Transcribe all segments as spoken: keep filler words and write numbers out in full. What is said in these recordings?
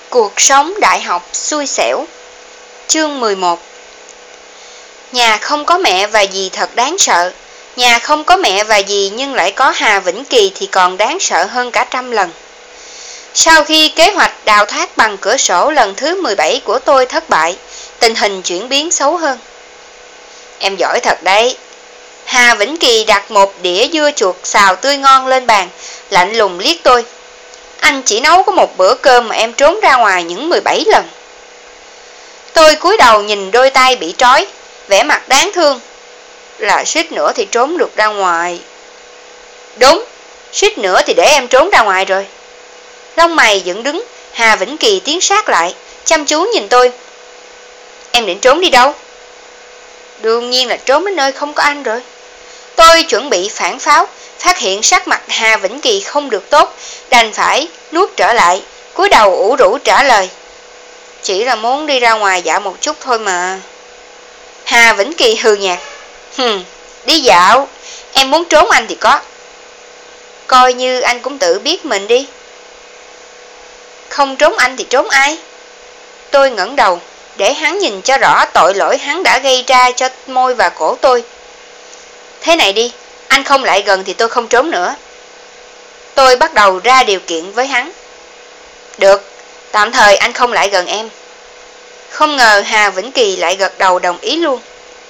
Cuộc sống đại học xui xẻo. Chương mười một. Nhà không có mẹ và dì thật đáng sợ. Nhà không có mẹ và dì nhưng lại có Hà Vĩnh Kỳ thì còn đáng sợ hơn cả trăm lần. Sau khi kế hoạch đào thoát bằng cửa sổ lần thứ mười bảy của tôi thất bại, tình hình chuyển biến xấu hơn. Em giỏi thật đấy. Hà Vĩnh Kỳ đặt một đĩa dưa chuột xào tươi ngon lên bàn, lạnh lùng liếc tôi. Anh chỉ nấu có một bữa cơm mà em trốn ra ngoài những mười bảy lần. Tôi cúi đầu nhìn đôi tay bị trói, vẻ mặt đáng thương. Là suýt nữa thì trốn được ra ngoài. Đúng, suýt nữa thì để em trốn ra ngoài rồi. Lông mày dựng đứng, Hà Vĩnh Kỳ tiến sát lại, chăm chú nhìn tôi. Em định trốn đi đâu? Đương nhiên là trốn đến nơi không có anh rồi. Tôi chuẩn bị phản pháo, phát hiện sắc mặt Hà Vĩnh Kỳ không được tốt, đành phải nuốt trở lại, cúi đầu ủ rũ trả lời. Chỉ là muốn đi ra ngoài dạo một chút thôi mà. Hà Vĩnh Kỳ hừ nhạt. Hừm, đi dạo, em muốn trốn anh thì có. Coi như anh cũng tự biết mình đi. Không trốn anh thì trốn ai? Tôi ngẩng đầu, để hắn nhìn cho rõ tội lỗi hắn đã gây ra cho môi và cổ tôi. Thế này đi, anh không lại gần thì tôi không trốn nữa. Tôi bắt đầu ra điều kiện với hắn. Được, tạm thời anh không lại gần em. Không ngờ Hà Vĩnh Kỳ lại gật đầu đồng ý luôn.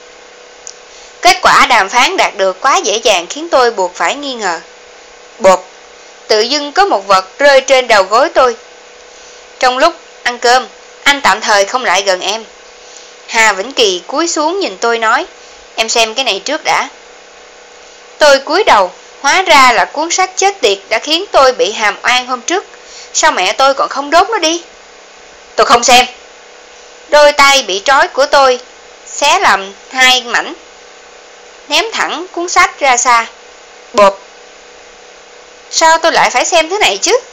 Kết quả đàm phán đạt được quá dễ dàng khiến tôi buộc phải nghi ngờ. Bột, tự dưng có một vật rơi trên đầu gối tôi. Trong lúc ăn cơm, anh tạm thời không lại gần em. Hà Vĩnh Kỳ cúi xuống nhìn tôi nói, em xem cái này trước đã. Tôi cúi đầu, hóa ra là cuốn sách chết tiệt đã khiến tôi bị hàm oan hôm trước. Sao mẹ tôi còn không đốt nó đi? Tôi không xem. Đôi tay bị trói của tôi xé làm hai mảnh, ném thẳng cuốn sách ra xa. Bộp. Sao tôi lại phải xem thứ này chứ?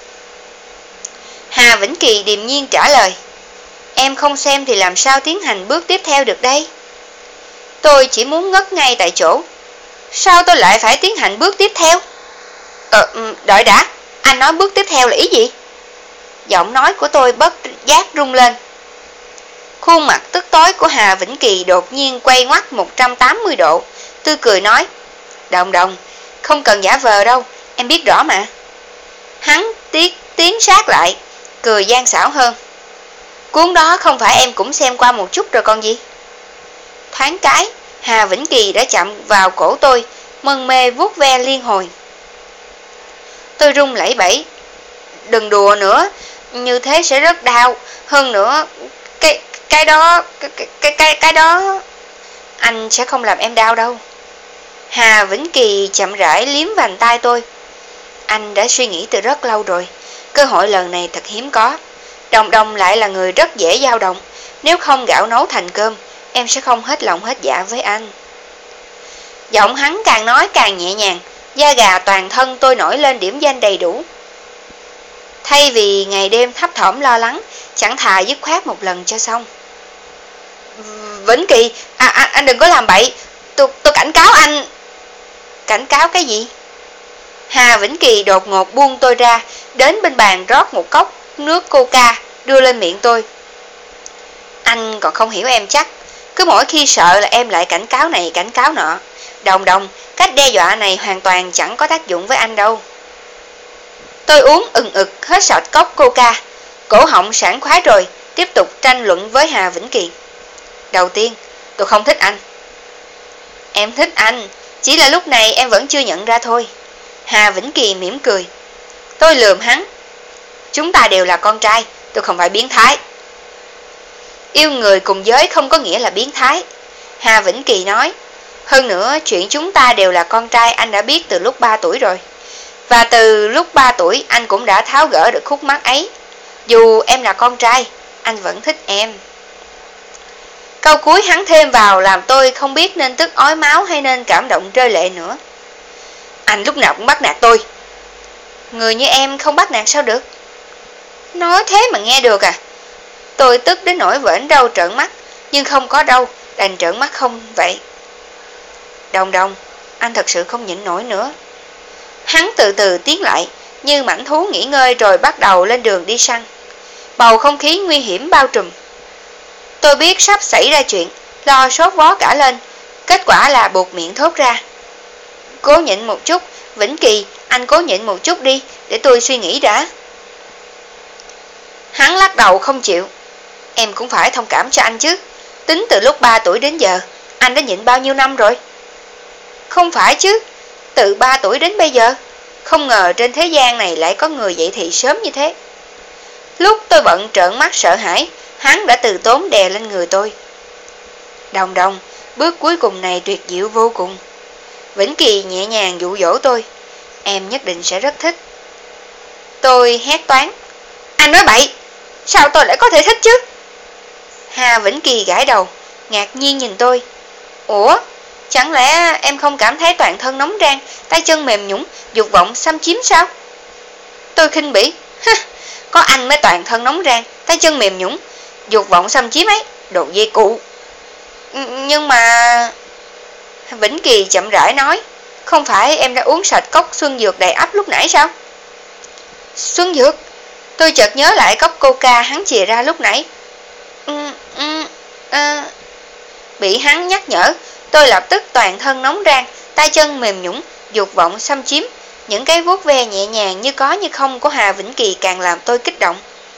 Hà Vĩnh Kỳ điềm nhiên trả lời. Em không xem thì làm sao tiến hành bước tiếp theo được đây? Tôi chỉ muốn ngất ngay tại chỗ. Sao tôi lại phải tiến hành bước tiếp theo? Ờ, đợi đã, anh nói bước tiếp theo là ý gì? Giọng nói của tôi bất giác rung lên. Khuôn mặt tức tối của Hà Vĩnh Kỳ đột nhiên quay ngoắt một trăm tám mươi độ, tươi cười nói, Đồng Đồng, không cần giả vờ đâu, em biết rõ mà. Hắn tiến, tiến sát lại, cười gian xảo hơn. Cuốn đó không phải em cũng xem qua một chút rồi còn gì? Thoáng cái, Hà Vĩnh Kỳ đã chạm vào cổ tôi, mân mê vuốt ve liên hồi. Tôi run lẩy bẩy. Đừng đùa nữa, như thế sẽ rất đau. Hơn nữa, cái cái đó, cái cái cái cái đó, anh sẽ không làm em đau đâu. Hà Vĩnh Kỳ chậm rãi liếm vành tai tôi. Anh đã suy nghĩ từ rất lâu rồi, cơ hội lần này thật hiếm có. Đồng Đồng lại là người rất dễ dao động, nếu không gạo nấu thành cơm, em sẽ không hết lòng hết dạ với anh. Giọng hắn càng nói càng nhẹ nhàng, da gà toàn thân tôi nổi lên điểm danh đầy đủ. Thay vì ngày đêm thấp thỏm lo lắng, chẳng thà dứt khoát một lần cho xong. Vĩnh Kỳ, à, à, anh đừng có làm bậy, tôi, tôi cảnh cáo anh. Cảnh cáo cái gì? Hà Vĩnh Kỳ đột ngột buông tôi ra, đến bên bàn rót một cốc nước coca, đưa lên miệng tôi. Anh còn không hiểu em chắc, cứ mỗi khi sợ là em lại cảnh cáo này cảnh cáo nọ. Đồng Đồng, cách đe dọa này hoàn toàn chẳng có tác dụng với anh đâu. Tôi uống ừng ực hết sạch cốc coca, cổ họng sảng khoái rồi, tiếp tục tranh luận với Hà Vĩnh Kỳ. Đầu tiên, tôi không thích anh. Em thích anh, chỉ là lúc này em vẫn chưa nhận ra thôi. Hà Vĩnh Kỳ mỉm cười. Tôi lườm hắn. Chúng ta đều là con trai, tôi không phải biến thái. Yêu người cùng giới không có nghĩa là biến thái, Hà Vĩnh Kỳ nói. Hơn nữa, chuyện chúng ta đều là con trai anh đã biết từ lúc ba tuổi rồi. Và từ lúc ba tuổi anh cũng đã tháo gỡ được khúc mắc ấy. Dù em là con trai, anh vẫn thích em. Câu cuối hắn thêm vào làm tôi không biết nên tức ói máu hay nên cảm động rơi lệ nữa. Anh lúc nào cũng bắt nạt tôi. Người như em không bắt nạt sao được? Nói thế mà nghe được à? Tôi tức đến nỗi vểnh râu trợn mắt, nhưng không có đâu, đành trợn mắt không vậy. Đồng Đồng, anh thật sự không nhịn nổi nữa. Hắn từ từ tiến lại, như mãnh thú nghỉ ngơi rồi bắt đầu lên đường đi săn. Bầu không khí nguy hiểm bao trùm. Tôi biết sắp xảy ra chuyện, lo sốt vó cả lên. Kết quả là buộc miệng thốt ra: Cố nhịn một chút, Vĩnh Kỳ, anh cố nhịn một chút đi, để tôi suy nghĩ đã. Hắn lắc đầu không chịu. Em cũng phải thông cảm cho anh chứ. Tính từ lúc ba tuổi đến giờ, anh đã nhịn bao nhiêu năm rồi? Không phải chứ, từ ba tuổi đến bây giờ. Không ngờ trên thế gian này lại có người dậy thì sớm như thế. Lúc tôi bận trợn mắt sợ hãi, hắn đã từ tốn đè lên người tôi. Đồng đồng, bước cuối cùng này tuyệt diệu vô cùng. Vĩnh Kỳ nhẹ nhàng dụ dỗ tôi. Em nhất định sẽ rất thích. Tôi hét toáng: Anh nói bậy, sao tôi lại có thể thích chứ? Hà Vĩnh Kỳ gãi đầu, ngạc nhiên nhìn tôi. Ủa, chẳng lẽ em không cảm thấy toàn thân nóng rang, tay chân mềm nhũn, dục vọng xâm chiếm sao? Tôi khinh bỉ: Có anh mới toàn thân nóng rang, tay chân mềm nhũn, dục vọng xâm chiếm ấy, đồ dê cụ. Nhưng mà... Vĩnh Kỳ chậm rãi nói: Không phải em đã uống sạch cốc xuân dược đầy ắp lúc nãy sao? Xuân dược? Tôi chợt nhớ lại cốc coca hắn chìa ra lúc nãy. Ừ, ừ, à. Bị hắn nhắc nhở, tôi lập tức toàn thân nóng rang, tay chân mềm nhũn, dục vọng xâm chiếm. Những cái vuốt ve nhẹ nhàng như có như không của Hà Vĩnh Kỳ càng làm tôi kích động.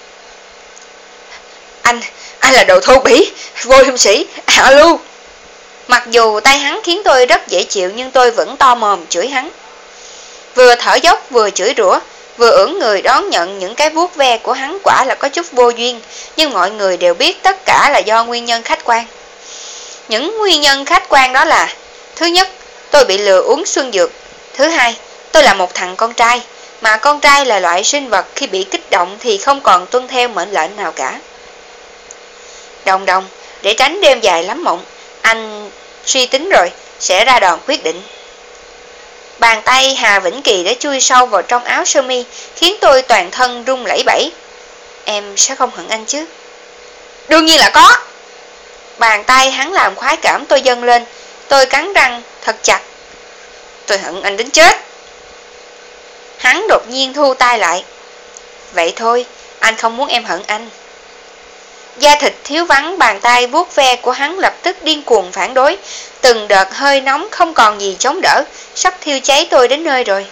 Anh, anh là đồ thô bỉ, vô liêm sĩ, hạ lưu. Mặc dù tay hắn khiến tôi rất dễ chịu, nhưng tôi vẫn to mồm chửi hắn. Vừa thở dốc vừa chửi rủa, vừa ưỡn người đón nhận những cái vuốt ve của hắn. Quả là có chút vô duyên, nhưng mọi người đều biết tất cả là do nguyên nhân khách quan. Những nguyên nhân khách quan đó là: thứ nhất, tôi bị lừa uống xuân dược. Thứ hai, tôi là một thằng con trai, mà con trai là loại sinh vật khi bị kích động thì không còn tuân theo mệnh lệnh nào cả. Đồng đồng, để tránh đêm dài lắm mộng, anh suy tính rồi, sẽ ra đòn quyết định. Bàn tay Hà Vĩnh Kỳ đã chui sâu vào trong áo sơ mi, khiến tôi toàn thân run lẩy bẩy. Em sẽ không hận anh chứ? Đương nhiên là có. Bàn tay hắn làm khoái cảm tôi dâng lên. Tôi cắn răng thật chặt. Tôi hận anh đến chết. Hắn đột nhiên thu tay lại. Vậy thôi, anh không muốn em hận anh. Da thịt thiếu vắng bàn tay vuốt ve của hắn lập tức điên cuồng phản đối. Từng đợt hơi nóng không còn gì chống đỡ, sắp thiêu cháy tôi đến nơi rồi.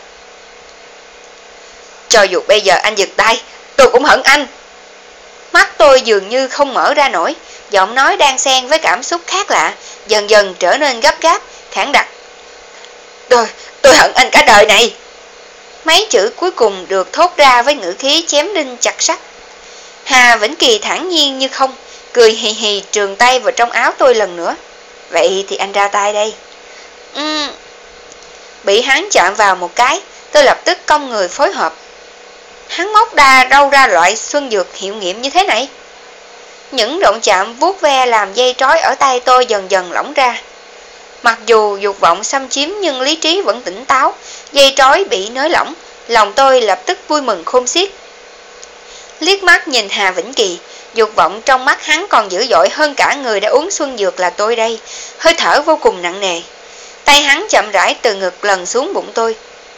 Cho dù bây giờ anh giật tay, tôi cũng hận anh. Mắt tôi dường như không mở ra nổi, giọng nói đang xen với cảm xúc khác lạ, dần dần trở nên gấp gáp, khản đặc. Tôi, tôi hận anh cả đời này. Mấy chữ cuối cùng được thốt ra với ngữ khí chém đinh chặt sắt. Hà Vĩnh Kỳ thản nhiên như không, cười hì hì trường tay vào trong áo tôi lần nữa. Vậy thì anh ra tay đây. Uhm. Bị hắn chạm vào một cái, tôi lập tức cong người phối hợp. Hắn móc đa đâu ra loại xuân dược hiệu nghiệm như thế này? Những động chạm vuốt ve làm dây trói ở tay tôi dần dần lỏng ra. Mặc dù dục vọng xâm chiếm nhưng lý trí vẫn tỉnh táo. Dây trói bị nới lỏng, lòng tôi lập tức vui mừng khôn xiết. Liếc mắt nhìn Hà Vĩnh Kỳ, dục vọng trong mắt hắn còn dữ dội hơn cả người đã uống xuân dược là tôi đây. Hơi thở vô cùng nặng nề. Tay hắn chậm rãi từ ngực lần xuống bụng tôi.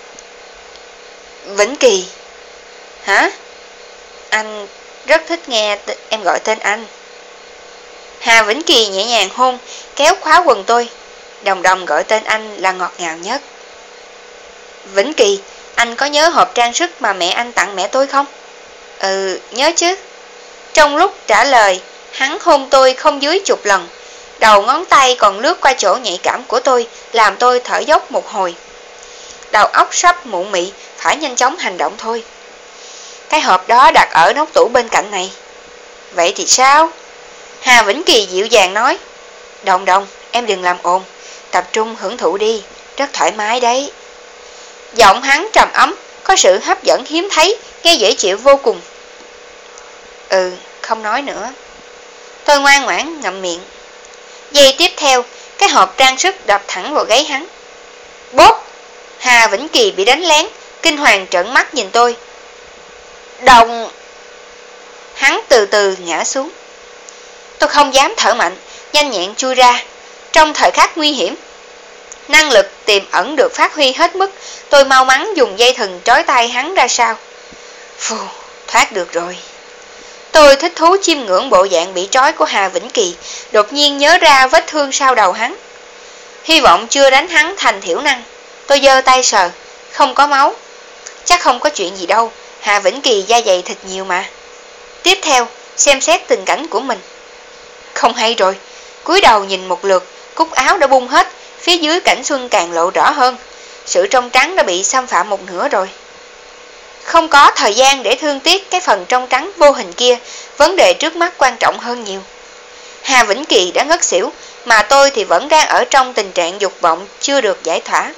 Vĩnh Kỳ. Hả? Anh rất thích nghe em gọi tên anh. Hà Vĩnh Kỳ nhẹ nhàng hôn, kéo khóa quần tôi. Đồng đồng gọi tên anh là ngọt ngào nhất. Vĩnh Kỳ, anh có nhớ hộp trang sức mà mẹ anh tặng mẹ tôi không? Ừ, nhớ chứ. Trong lúc trả lời, hắn hôn tôi không dưới chục lần. Đầu ngón tay còn lướt qua chỗ nhạy cảm của tôi, làm tôi thở dốc một hồi. Đầu óc sắp mụ mị, phải nhanh chóng hành động thôi. Cái hộp đó đặt ở nóc tủ bên cạnh này. Vậy thì sao? Hà Vĩnh Kỳ dịu dàng nói. Đồng đồng, em đừng làm ồn, tập trung hưởng thụ đi, rất thoải mái đấy. Giọng hắn trầm ấm, có sự hấp dẫn hiếm thấy, nghe dễ chịu vô cùng. Ừ, không nói nữa. Tôi ngoan ngoãn ngậm miệng. Giây tiếp theo, cái hộp trang sức đập thẳng vào gáy hắn. Bốp! Hà Vĩnh Kỳ bị đánh lén, kinh hoàng trợn mắt nhìn tôi. Đồng! Hắn từ từ ngã xuống. Tôi không dám thở mạnh, nhanh nhẹn chui ra. Trong thời khắc nguy hiểm, năng lực tiềm ẩn được phát huy hết mức. Tôi mau mắn dùng dây thừng trói tay hắn ra sau. Phù, thoát được rồi. Tôi thích thú chiêm ngưỡng bộ dạng bị trói của Hà Vĩnh Kỳ, đột nhiên nhớ ra vết thương sau đầu hắn. Hy vọng chưa đánh hắn thành thiểu năng. Tôi giơ tay sờ, không có máu. Chắc không có chuyện gì đâu, Hà Vĩnh Kỳ da dày thịt nhiều mà. Tiếp theo, xem xét tình cảnh của mình. Không hay rồi, cúi đầu nhìn một lượt, cúc áo đã bung hết, phía dưới cảnh xuân càng lộ rõ hơn. Sự trong trắng đã bị xâm phạm một nửa rồi. Không có thời gian để thương tiếc cái phần trong trắng vô hình kia, vấn đề trước mắt quan trọng hơn nhiều. Hà Vĩnh Kỳ đã ngất xỉu, mà tôi thì vẫn đang ở trong tình trạng dục vọng chưa được giải thỏa.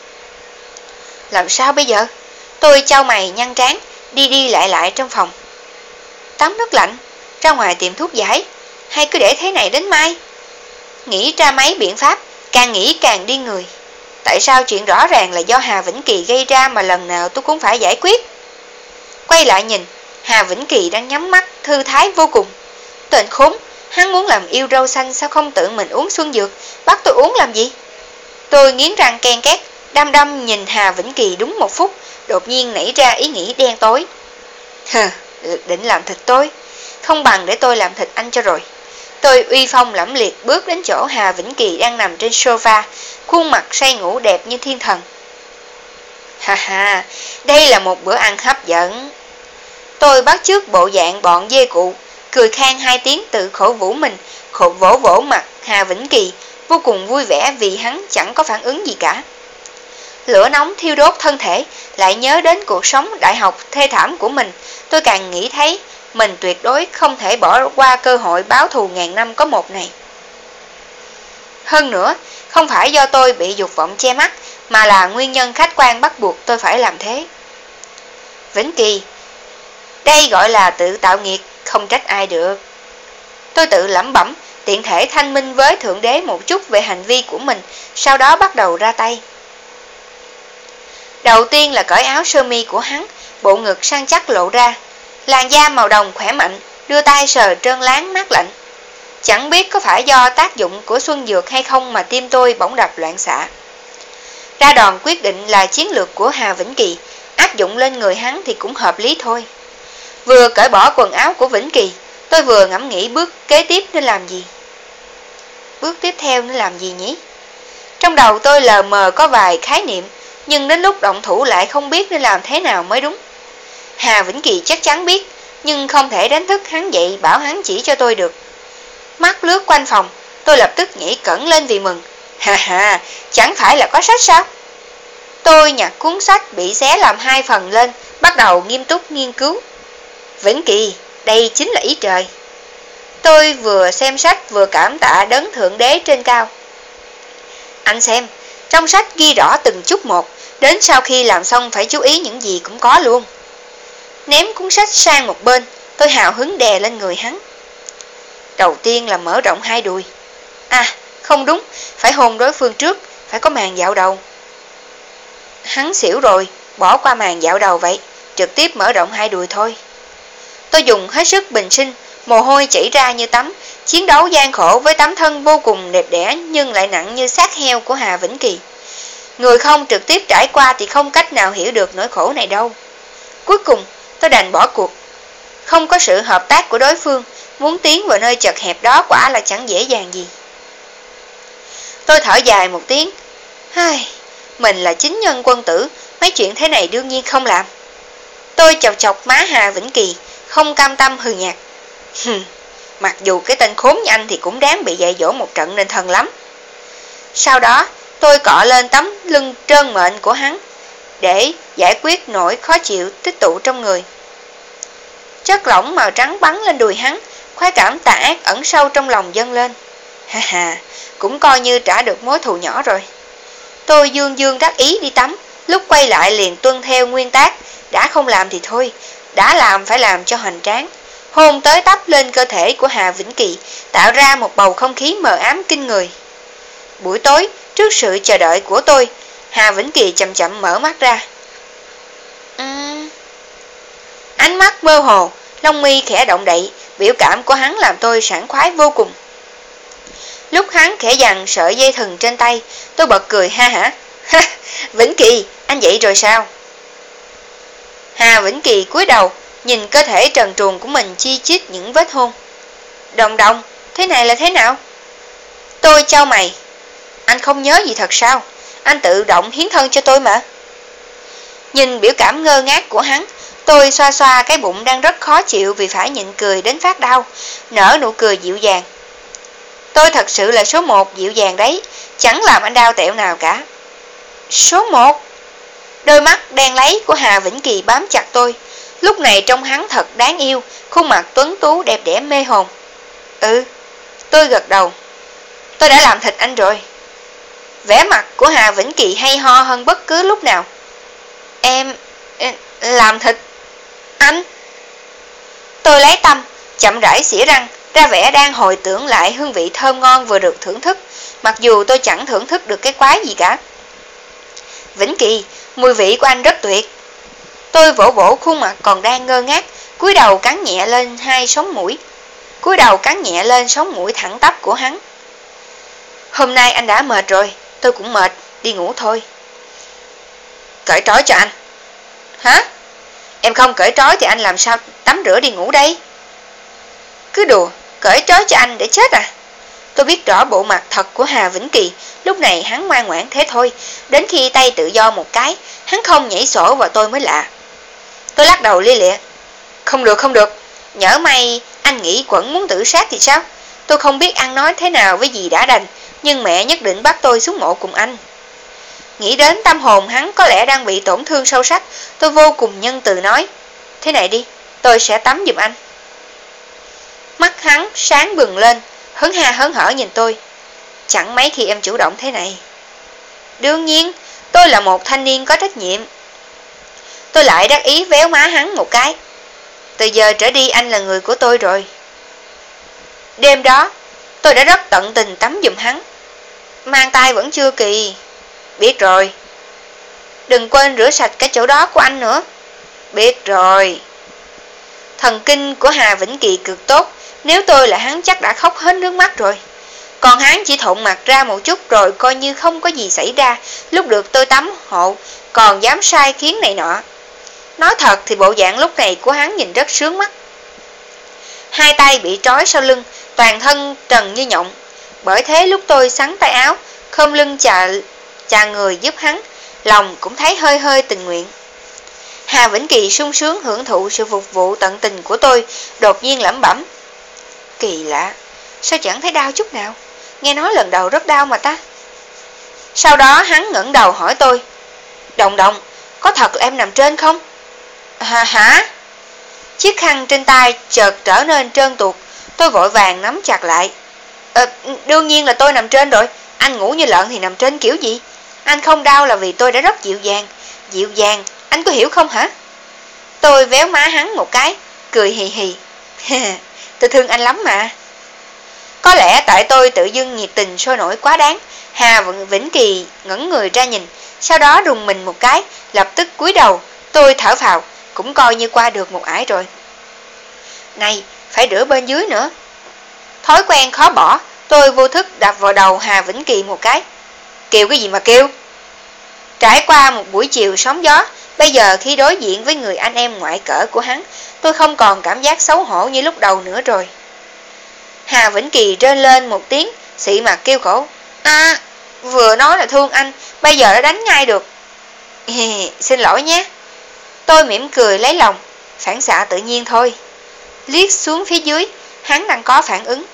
Làm sao bây giờ? Tôi chau mày nhăn trán, đi đi lại lại trong phòng. Tắm nước lạnh, ra ngoài tìm thuốc giải, hay cứ để thế này đến mai? Nghĩ ra mấy biện pháp, càng nghĩ càng điên người. Tại sao chuyện rõ ràng là do Hà Vĩnh Kỳ gây ra mà lần nào tôi cũng phải giải quyết? Quay lại nhìn, Hà Vĩnh Kỳ đang nhắm mắt, thư thái vô cùng. Tên khốn, hắn muốn làm yêu râu xanh sao không tự mình uống xuân dược, bắt tôi uống làm gì? Tôi nghiến răng ken két, đăm đăm nhìn Hà Vĩnh Kỳ đúng một phút, đột nhiên nảy ra ý nghĩ đen tối. Hừ, định làm thịt tôi, không bằng để tôi làm thịt anh cho rồi. Tôi uy phong lẫm liệt bước đến chỗ Hà Vĩnh Kỳ đang nằm trên sofa, khuôn mặt say ngủ đẹp như thiên thần. Ha ha, đây là một bữa ăn hấp dẫn. Tôi bắt chước bộ dạng bọn dê cụ, cười khan hai tiếng tự khổ vũ mình, khổ vỗ vỗ mặt Hà Vĩnh Kỳ, vô cùng vui vẻ vì hắn chẳng có phản ứng gì cả. Lửa nóng thiêu đốt thân thể, lại nhớ đến cuộc sống đại học thê thảm của mình, tôi càng nghĩ thấy mình tuyệt đối không thể bỏ qua cơ hội báo thù ngàn năm có một này. Hơn nữa, không phải do tôi bị dục vọng che mắt, mà là nguyên nhân khách quan bắt buộc tôi phải làm thế. Vĩnh Kỳ, đây gọi là tự tạo nghiệt, không trách ai được. Tôi tự lẩm bẩm, tiện thể thanh minh với Thượng Đế một chút về hành vi của mình, sau đó bắt đầu ra tay. Đầu tiên là cởi áo sơ mi của hắn, bộ ngực săn chắc lộ ra, làn da màu đồng khỏe mạnh, đưa tay sờ trơn láng mát lạnh. Chẳng biết có phải do tác dụng của xuân dược hay không mà tim tôi bỗng đập loạn xạ. Ra đòn quyết định là chiến lược của Hà Vĩnh Kỳ, áp dụng lên người hắn thì cũng hợp lý thôi. Vừa cởi bỏ quần áo của Vĩnh Kỳ, tôi vừa ngẫm nghĩ bước kế tiếp nên làm gì. Bước tiếp theo nên làm gì nhỉ? Trong đầu tôi lờ mờ có vài khái niệm, nhưng đến lúc động thủ lại không biết nên làm thế nào mới đúng. Hà Vĩnh Kỳ chắc chắn biết, nhưng không thể đánh thức hắn dậy bảo hắn chỉ cho tôi được. Mắt lướt quanh phòng, tôi lập tức nhảy cẫng lên vì mừng. Ha ha, chẳng phải là có sách sao? Tôi nhặt cuốn sách bị xé làm hai phần lên, bắt đầu nghiêm túc nghiên cứu. Vĩnh Kỳ, đây chính là ý trời. Tôi vừa xem sách vừa cảm tạ đấng Thượng Đế trên cao. Anh xem, trong sách ghi rõ từng chút một, đến sau khi làm xong phải chú ý những gì cũng có luôn. Ném cuốn sách sang một bên, tôi hào hứng đè lên người hắn. Đầu tiên là mở rộng hai đùi. À, không đúng, phải hôn đối phương trước, phải có màn dạo đầu. Hắn xỉu rồi, bỏ qua màn dạo đầu vậy, trực tiếp mở rộng hai đùi thôi. Tôi dùng hết sức bình sinh, mồ hôi chảy ra như tắm, chiến đấu gian khổ với tấm thân vô cùng đẹp đẽ nhưng lại nặng như xác heo của Hà Vĩnh Kỳ. Người không trực tiếp trải qua thì không cách nào hiểu được nỗi khổ này đâu. Cuối cùng, tôi đành bỏ cuộc. Không có sự hợp tác của đối phương, muốn tiến vào nơi chật hẹp đó quả là chẳng dễ dàng gì. Tôi thở dài một tiếng. Ai, mình là chính nhân quân tử, mấy chuyện thế này đương nhiên không làm. Tôi chọc chọc má Hà Vĩnh Kỳ, không cam tâm hừ nhạt. Hừm, mặc dù cái tên khốn như anh thì cũng đáng bị dạy dỗ một trận nên thân lắm. Sau đó, tôi cọ lên tấm lưng trơn mệnh của hắn, để giải quyết nỗi khó chịu tích tụ trong người. Chất lỏng màu trắng bắn lên đùi hắn, khoái cảm tà ác ẩn sâu trong lòng dâng lên. Ha ha, cũng coi như trả được mối thù nhỏ rồi. Tôi dương dương đắc ý đi tắm, lúc quay lại liền tuân theo nguyên tắc, đã không làm thì thôi, đã làm phải làm cho hoành tráng. Hôn tới tấp lên cơ thể của Hà Vĩnh Kỳ, tạo ra một bầu không khí mờ ám kinh người. Buổi tối, trước sự chờ đợi của tôi, Hà Vĩnh Kỳ chậm chậm mở mắt ra. Uhm... Ánh mắt mơ hồ, lông mi khẽ động đậy, biểu cảm của hắn làm tôi sảng khoái vô cùng. Lúc hắn khẽ giằng sợi dây thừng trên tay, tôi bật cười ha hả. Vĩnh Kỳ, anh dậy rồi sao? Hà Vĩnh Kỳ cúi đầu, nhìn cơ thể trần truồng của mình chi chít những vết hôn. Đồng Đồng, thế này là thế nào? Tôi chau mày. Anh không nhớ gì thật sao? Anh tự động hiến thân cho tôi mà. Nhìn biểu cảm ngơ ngác của hắn, tôi xoa xoa cái bụng đang rất khó chịu vì phải nhịn cười đến phát đau, nở nụ cười dịu dàng. Tôi thật sự là số một dịu dàng đấy, chẳng làm anh đau tẹo nào cả. Số một? Đôi mắt đen lấy của Hà Vĩnh Kỳ bám chặt tôi, lúc này trông hắn thật đáng yêu, khuôn mặt tuấn tú đẹp đẽ mê hồn. Ừ, tôi gật đầu. Tôi đã làm thịt anh rồi. Vẻ mặt của Hà Vĩnh Kỳ hay ho hơn bất cứ lúc nào. Em... em làm thịt... anh? Tôi lấy tâm, chậm rãi xỉa răng, ra vẻ đang hồi tưởng lại hương vị thơm ngon vừa được thưởng thức, mặc dù tôi chẳng thưởng thức được cái quái gì cả. Vĩnh Kỳ, mùi vị của anh rất tuyệt. Tôi vỗ vỗ khuôn mặt còn đang ngơ ngác, cúi đầu cắn nhẹ lên hai sống mũi. Cúi đầu cắn nhẹ lên sống mũi thẳng tắp của hắn. Hôm nay anh đã mệt rồi, tôi cũng mệt, đi ngủ thôi. Cởi trói cho anh. Hả? Em không cởi trói thì anh làm sao tắm rửa đi ngủ đây? Cứ đùa, cởi trói cho anh để chết à? Tôi biết rõ bộ mặt thật của Hà Vĩnh Kỳ, lúc này hắn ngoan ngoãn thế thôi, đến khi tay tự do một cái, hắn không nhảy sổ vào tôi mới lạ. Tôi lắc đầu lia lịa. Không được, không được, nhỡ may anh nghĩ Quẩn muốn tự sát thì sao? Tôi không biết ăn nói thế nào với dì đã đành, nhưng mẹ nhất định bắt tôi xuống mộ cùng anh. Nghĩ đến tâm hồn hắn có lẽ đang bị tổn thương sâu sắc, tôi vô cùng nhân từ nói. Thế này đi, tôi sẽ tắm giùm anh. Mắt hắn sáng bừng lên, hớn ha hớn hở nhìn tôi. Chẳng mấy khi em chủ động thế này. Đương nhiên, tôi là một thanh niên có trách nhiệm. Tôi lại đắc ý véo má hắn một cái. Từ giờ trở đi anh là người của tôi rồi. Đêm đó, tôi đã rất tận tình tắm giùm hắn. Mang tay vẫn chưa kỳ. Biết rồi. Đừng quên rửa sạch cái chỗ đó của anh nữa. Biết rồi. Thần kinh của Hà Vĩnh Kỳ cực tốt, nếu tôi là hắn chắc đã khóc hết nước mắt rồi. Còn hắn chỉ thộn mặt ra một chút rồi coi như không có gì xảy ra, lúc được tôi tắm hộ, còn dám sai khiến này nọ. Nói thật thì bộ dạng lúc này của hắn nhìn rất sướng mắt. Hai tay bị trói sau lưng, toàn thân trần như nhộng. Bởi thế lúc tôi xắn tay áo, khom lưng chà, chà người giúp hắn, lòng cũng thấy hơi hơi tình nguyện. Hà Vĩnh Kỳ sung sướng hưởng thụ sự phục vụ tận tình của tôi, đột nhiên lẩm bẩm. Kỳ lạ, sao chẳng thấy đau chút nào? Nghe nói lần đầu rất đau mà ta. Sau đó hắn ngẩng đầu hỏi tôi. Đồng Đồng, có thật là em nằm trên không? Hả hả? Chiếc khăn trên tay chợt trở nên trơn tuột, tôi vội vàng nắm chặt lại. Ờ, đương nhiên là tôi nằm trên rồi, anh ngủ như lợn thì nằm trên kiểu gì? Anh không đau là vì tôi đã rất dịu dàng. Dịu dàng, anh có hiểu không hả? Tôi véo má hắn một cái, cười hì hì. Tôi thương anh lắm mà. Có lẽ tại tôi tự dưng nhiệt tình sôi nổi quá đáng, Hà Vĩnh Kỳ ngẩng người ra nhìn, sau đó rùng mình một cái, lập tức cúi đầu. Tôi thở phào, cũng coi như qua được một ải rồi. Này, phải rửa bên dưới nữa. Thói quen khó bỏ, tôi vô thức đập vào đầu Hà Vĩnh Kỳ một cái. Kêu cái gì mà kêu? Trải qua một buổi chiều sóng gió, bây giờ khi đối diện với người anh em ngoại cỡ của hắn, tôi không còn cảm giác xấu hổ như lúc đầu nữa rồi. Hà Vĩnh Kỳ rên lên một tiếng, xị mặt kêu khổ. À, vừa nói là thương anh, bây giờ đã đánh ngay được. Xin lỗi nhé. Tôi mỉm cười lấy lòng, phản xạ tự nhiên thôi. Liếc xuống phía dưới, hắn đang có phản ứng.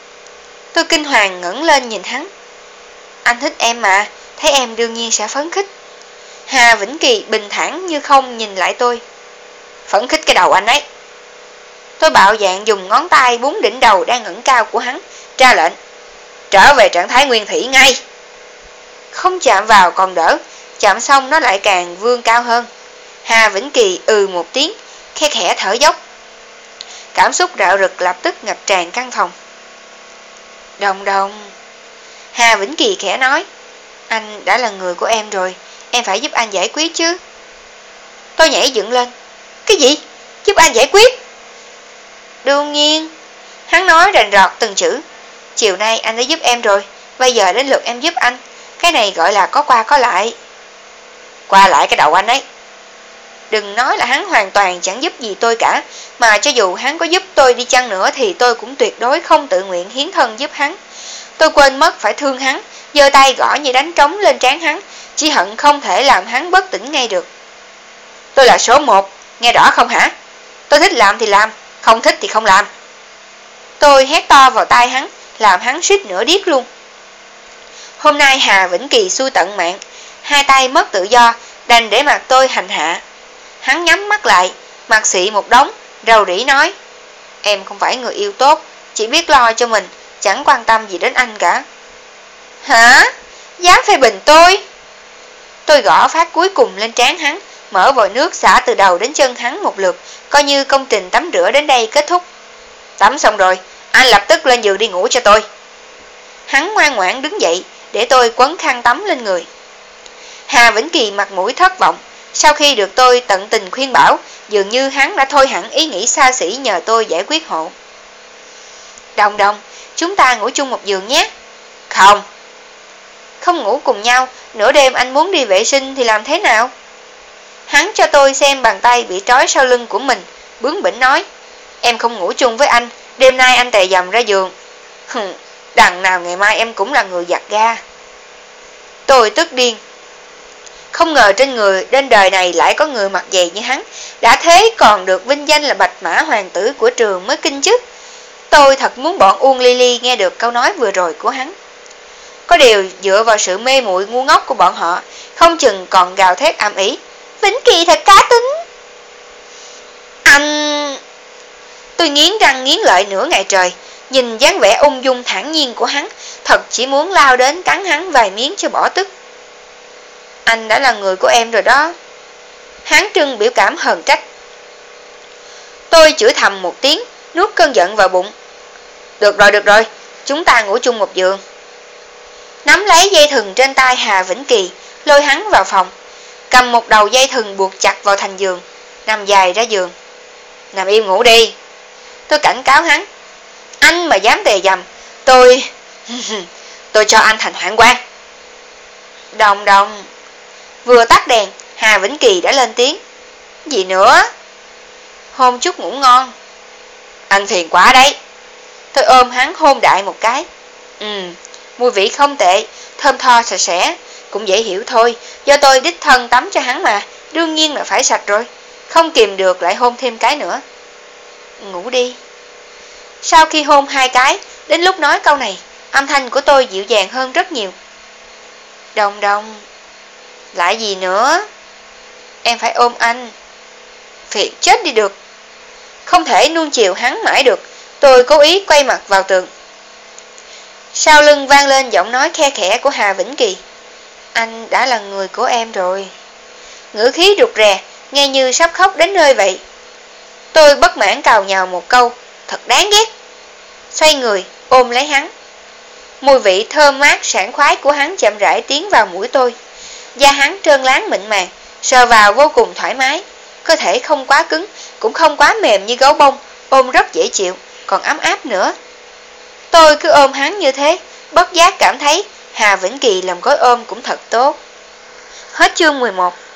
Tôi kinh hoàng ngẩng lên nhìn hắn. Anh thích em mà, thấy em đương nhiên sẽ phấn khích. Hà Vĩnh Kỳ bình thản như không nhìn lại tôi. Phấn khích cái đầu anh ấy. Tôi bạo dạn dùng ngón tay búng đỉnh đầu đang ngẩng cao của hắn, ra lệnh. Trở về trạng thái nguyên thủy ngay. Không chạm vào còn đỡ, chạm xong nó lại càng vươn cao hơn. Hà Vĩnh Kỳ ừ một tiếng, khe khẽ thở dốc. Cảm xúc rạo rực lập tức ngập tràn căn phòng. Đồng Đồng. Hà Vĩnh Kỳ khẽ nói. Anh đã là người của em rồi, em phải giúp anh giải quyết chứ. Tôi nhảy dựng lên. Cái gì? Giúp anh giải quyết? Đương nhiên. Hắn nói rành rọt từng chữ. Chiều nay anh đã giúp em rồi, bây giờ đến lượt em giúp anh. Cái này gọi là có qua có lại. Qua lại cái đầu anh ấy. Đừng nói là hắn hoàn toàn chẳng giúp gì tôi cả, mà cho dù hắn có giúp tôi đi chăng nữa thì tôi cũng tuyệt đối không tự nguyện hiến thân giúp hắn. Tôi quên mất phải thương hắn, giơ tay gõ như đánh trống lên trán hắn, chỉ hận không thể làm hắn bất tỉnh ngay được. Tôi là số một, nghe rõ không hả? Tôi thích làm thì làm, không thích thì không làm. Tôi hét to vào tai hắn, làm hắn suýt nửa điếc luôn. Hôm nay Hà Vĩnh Kỳ xui tận mạng, hai tay mất tự do, đành để mặc tôi hành hạ. Hắn nhắm mắt lại, mặt xị một đống, rầu rĩ nói: Em không phải người yêu tốt, chỉ biết lo cho mình, chẳng quan tâm gì đến anh cả. Hả? Dám phê bình tôi? Tôi gõ phát cuối cùng lên trán hắn, mở vòi nước xả từ đầu đến chân hắn một lượt, coi như công trình tắm rửa đến đây kết thúc. Tắm xong rồi, anh lập tức lên giường đi ngủ cho tôi. Hắn ngoan ngoãn đứng dậy, để tôi quấn khăn tắm lên người. Hà Vĩnh Kỳ mặt mũi thất vọng, sau khi được tôi tận tình khuyên bảo, dường như hắn đã thôi hẳn ý nghĩ xa xỉ nhờ tôi giải quyết hộ. Đồng đồng, chúng ta ngủ chung một giường nhé. Không. Không ngủ cùng nhau, nửa đêm anh muốn đi vệ sinh thì làm thế nào? Hắn cho tôi xem bàn tay bị trói sau lưng của mình, bướng bỉnh nói: Em không ngủ chung với anh, đêm nay anh tè dầm ra giường. Hừm, đằng nào ngày mai em cũng là người giặt ga. Tôi tức điên. Không ngờ trên người trên đời này lại có người mặt dày như hắn, đã thế còn được vinh danh là bạch mã hoàng tử của trường mới kinh chứ. Tôi thật muốn bọn Uông Ly Ly nghe được câu nói vừa rồi của hắn. Có điều dựa vào sự mê muội ngu ngốc của bọn họ, không chừng còn gào thét ầm ĩ: Vĩnh Kỳ thật cá tính. Anh... Tôi nghiến răng nghiến lợi nửa ngày trời, nhìn dáng vẻ ung dung thản nhiên của hắn, thật chỉ muốn lao đến cắn hắn vài miếng cho bỏ tức. Anh đã là người của em rồi đó. Hắn trưng biểu cảm hờn trách. Tôi chửi thầm một tiếng, nuốt cơn giận vào bụng. Được rồi, được rồi, chúng ta ngủ chung một giường. Nắm lấy dây thừng trên tay Hà Vĩnh Kỳ, lôi hắn vào phòng, cầm một đầu dây thừng buộc chặt vào thành giường, nằm dài ra giường. Nằm im ngủ đi. Tôi cảnh cáo hắn. Anh mà dám tè dầm, tôi... tôi cho anh thành hoạn quan. Đồng đồng. Vừa tắt đèn, Hà Vĩnh Kỳ đã lên tiếng. Gì nữa? Hôn chút ngủ ngon. Anh phiền quá đấy. Tôi ôm hắn hôn đại một cái. Ừ, mùi vị không tệ, thơm tho sạch sẽ, cũng dễ hiểu thôi, do tôi đích thân tắm cho hắn mà, đương nhiên là phải sạch rồi. Không kìm được lại hôn thêm cái nữa. Ngủ đi. Sau khi hôn hai cái, đến lúc nói câu này, âm thanh của tôi dịu dàng hơn rất nhiều. Đồng đồng. Lại gì nữa? Em phải ôm anh. Phiền chết đi được. Không thể nuông chiều hắn mãi được, tôi cố ý quay mặt vào tường. Sau lưng vang lên giọng nói khe khẽ của Hà Vĩnh Kỳ. Anh đã là người của em rồi. Ngữ khí rụt rè, nghe như sắp khóc đến nơi vậy. Tôi bất mãn cào nhào một câu, thật đáng ghét. Xoay người, ôm lấy hắn. Mùi vị thơm mát sảng khoái của hắn chậm rãi tiến vào mũi tôi. Da hắn trơn láng mịn màng, sờ vào vô cùng thoải mái. Cơ thể không quá cứng, cũng không quá mềm như gấu bông, ôm rất dễ chịu, còn ấm áp nữa. Tôi cứ ôm hắn như thế, bất giác cảm thấy Hà Vĩnh Kỳ làm gói ôm cũng thật tốt. Hết chương mười một.